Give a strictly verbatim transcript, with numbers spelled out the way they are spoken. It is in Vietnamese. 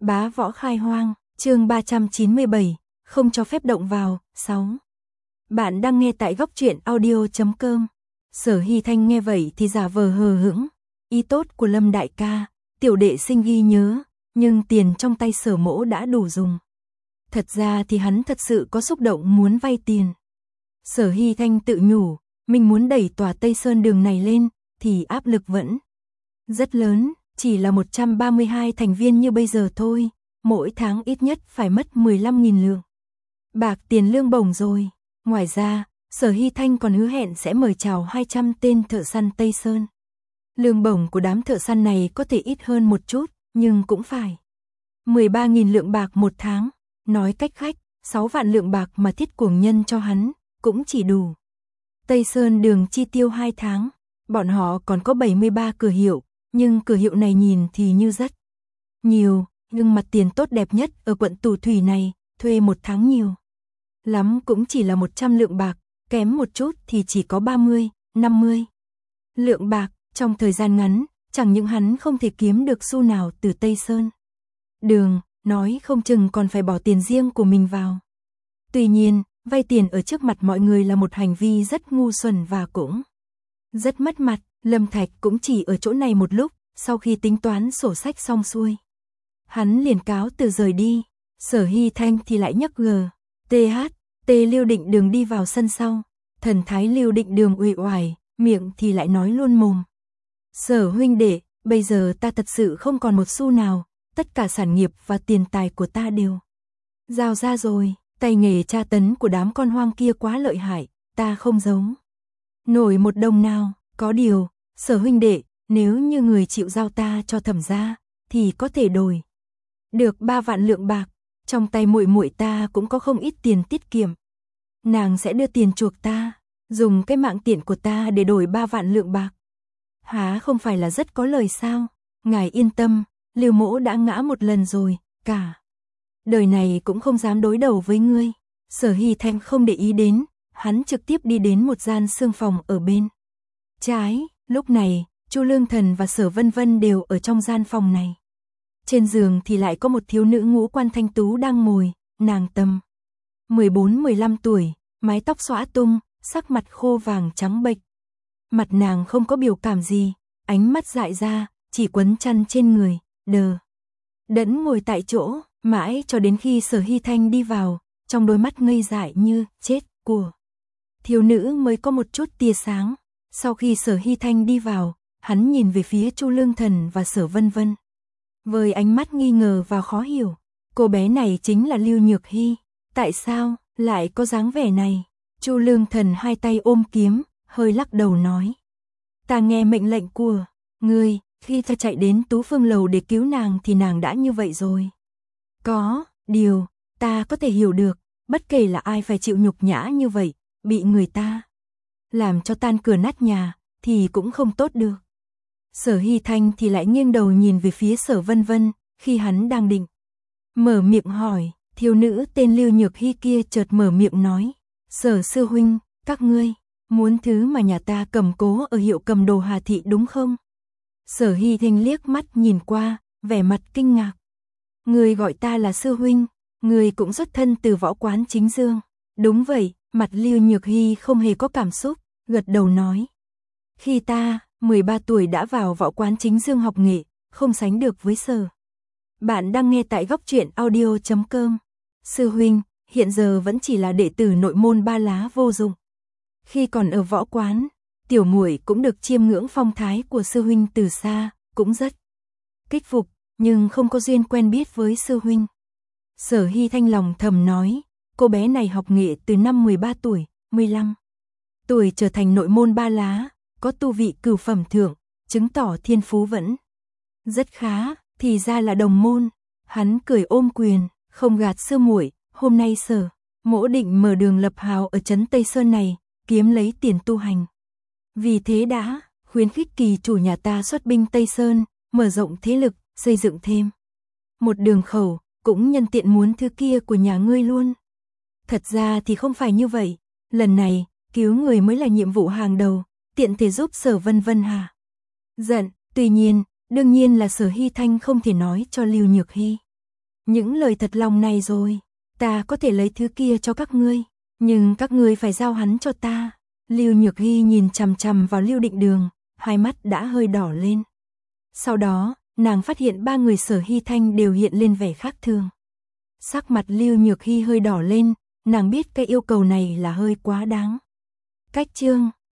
Bá võ khai hoang, chương ba trăm chín mươi bảy, không cho phép động vào, sáu. Bạn đang nghe tại góc truyện audio chấm com. Sở Hy Thanh nghe vậy thì giả vờ hờ hững, ý tốt của Lâm đại ca, tiểu đệ xin ghi nhớ, nhưng tiền trong tay Sở mỗ đã đủ dùng. Thật ra thì hắn thật sự có xúc động muốn vay tiền. Sở Hy Thanh tự nhủ, mình muốn đẩy tòa Tây Sơn đường này lên, thì áp lực vẫn rất lớn, chỉ là một trăm ba mươi hai thành viên như bây giờ thôi, mỗi tháng ít nhất phải mất mười lăm nghìn lượng bạc tiền lương bổng rồi. Ngoài ra, Sở Hy Thanh còn hứa hẹn sẽ mời chào hai trăm tên thợ săn Tây Sơn. Lương bổng của đám thợ săn này có thể ít hơn một chút, nhưng cũng phải mười ba nghìn lượng bạc một tháng. Nói cách khác, sáu vạn lượng bạc mà Thiết Cuồng Nhân cho hắn, cũng chỉ đủ Tây Sơn đường chi tiêu hai tháng. Bọn họ còn có bảy mươi ba cửa hiệu, nhưng cửa hiệu này nhìn thì như rất nhiều, nhưng mặt tiền tốt đẹp nhất ở quận Tù Thủy này, thuê một tháng nhiều lắm cũng chỉ là một trăm lượng bạc, kém một chút thì chỉ có ba mươi, năm mươi lượng bạc. Trong thời gian ngắn, chẳng những hắn không thể kiếm được xu nào từ Tây Sơn đường, nói không chừng còn phải bỏ tiền riêng của mình vào. Tuy nhiên, vay tiền ở trước mặt mọi người là một hành vi rất ngu xuẩn và cũng rất mất mặt. Lâm Thạch cũng chỉ ở chỗ này một lúc, sau khi tính toán sổ sách xong xuôi, hắn liền cáo từ rời đi. Sở Hy Thanh thì lại nhấc gờ tê hát tê Lưu Định Đường đi vào sân sau. Thần thái Lưu Định Đường uể oải, miệng thì lại nói luôn mồm: Sở huynh đệ, bây giờ ta thật sự không còn một xu nào, tất cả sản nghiệp và tiền tài của ta đều giao ra rồi. Tay nghề tra tấn của đám con hoang kia quá lợi hại, ta không giấu nổi một đồng nào. Có điều, Sở huynh đệ, nếu như người chịu giao ta cho Thẩm gia, thì có thể đổi được ba vạn lượng bạc. Trong tay muội muội ta cũng có không ít tiền tiết kiệm, nàng sẽ đưa tiền chuộc ta, dùng cái mạng tiện của ta để đổi ba vạn lượng bạc. Há không phải là rất có lời sao? Ngài yên tâm, Lưu mỗ đã ngã một lần rồi, cả đời này cũng không dám đối đầu với ngươi. Sở Hy Thanh không để ý đến, hắn trực tiếp đi đến một gian xương phòng ở bên trái. Lúc này, Chu Lương Thần và Sở Vân Vân đều ở trong gian phòng này. Trên giường thì lại có một thiếu nữ ngũ quan thanh tú đang ngồi, nàng tầm mười bốn mười lăm tuổi, mái tóc xõa tung, sắc mặt khô vàng trắng bệch. Mặt nàng không có biểu cảm gì, ánh mắt dại ra, chỉ quấn chăn trên người, đờ đẫn ngồi tại chỗ, mãi cho đến khi Sở Hy Thanh đi vào, trong đôi mắt ngây dại như chết của thiếu nữ mới có một chút tia sáng. Sau khi Sở Hy Thanh đi vào, hắn nhìn về phía Chu Lương Thần và Sở Vân Vân với ánh mắt nghi ngờ và khó hiểu. Cô bé này chính là Lưu Nhược Hy, tại sao lại có dáng vẻ này? Chu Lương Thần hai tay ôm kiếm, hơi lắc đầu nói: Ta nghe mệnh lệnh của ngươi, khi ta chạy đến Tú Phương lầu để cứu nàng thì nàng đã như vậy rồi. Có điều, ta có thể hiểu được, bất kể là ai phải chịu nhục nhã như vậy, bị người ta làm cho tan cửa nát nhà, thì cũng không tốt được. Sở Hy Thanh thì lại nghiêng đầu nhìn về phía Sở Vân Vân, khi hắn đang định mở miệng hỏi, thiếu nữ tên Lưu Nhược Hy kia chợt mở miệng nói: Sở sư huynh, các ngươi muốn thứ mà nhà ta cầm cố ở hiệu cầm đồ Hà Thị đúng không? Sở Hy Thanh liếc mắt nhìn qua, vẻ mặt kinh ngạc. Người gọi ta là sư huynh, người cũng xuất thân từ võ quán Chính Dương. Đúng vậy. Mặt Lưu Nhược Hy không hề có cảm xúc, gật đầu nói: Khi ta mười ba tuổi đã vào võ quán Chính Dương học nghệ, không sánh được với Sở. Bạn đang nghe tại góc truyện audio chấm com. Sư huynh, hiện giờ vẫn chỉ là đệ tử nội môn ba lá vô dụng. Khi còn ở võ quán, tiểu muội cũng được chiêm ngưỡng phong thái của sư huynh từ xa, cũng rất kích phục, nhưng không có duyên quen biết với sư huynh. Sở Hy Thanh lòng thầm nói, cô bé này học nghệ từ năm mười ba tuổi, mười lăm tuổi trở thành nội môn ba lá, có tu vị cửu phẩm thượng, chứng tỏ thiên phú vẫn rất khá. Thì ra là đồng môn. Hắn cười ôm quyền, không gạt sư muội, hôm nay Sở mỗ định mở đường lập hào ở trấn Tây Sơn này, kiếm lấy tiền tu hành. Vì thế đã khuyến khích kỳ chủ nhà ta xuất binh Tây Sơn, mở rộng thế lực, xây dựng thêm một đường khẩu, cũng nhân tiện muốn thứ kia của nhà ngươi luôn. Thật ra thì không phải như vậy, lần này, cứu người mới là nhiệm vụ hàng đầu, tiện thể giúp Sở Vân Vân hà giận. Tuy nhiên, đương nhiên là Sở Hy Thanh không thể nói cho Lưu Nhược Hy những lời thật lòng này rồi, ta có thể lấy thứ kia cho các ngươi, nhưng các ngươi phải giao hắn cho ta. Lưu Nhược Hy nhìn chằm chằm vào Lưu Định Đường, hai mắt đã hơi đỏ lên. Sau đó, nàng phát hiện ba người Sở Hy Thanh đều hiện lên vẻ khác thường. Sắc mặt Lưu Nhược Hy hơi đỏ lên, nàng biết cái yêu cầu này là hơi quá đáng. Cách chương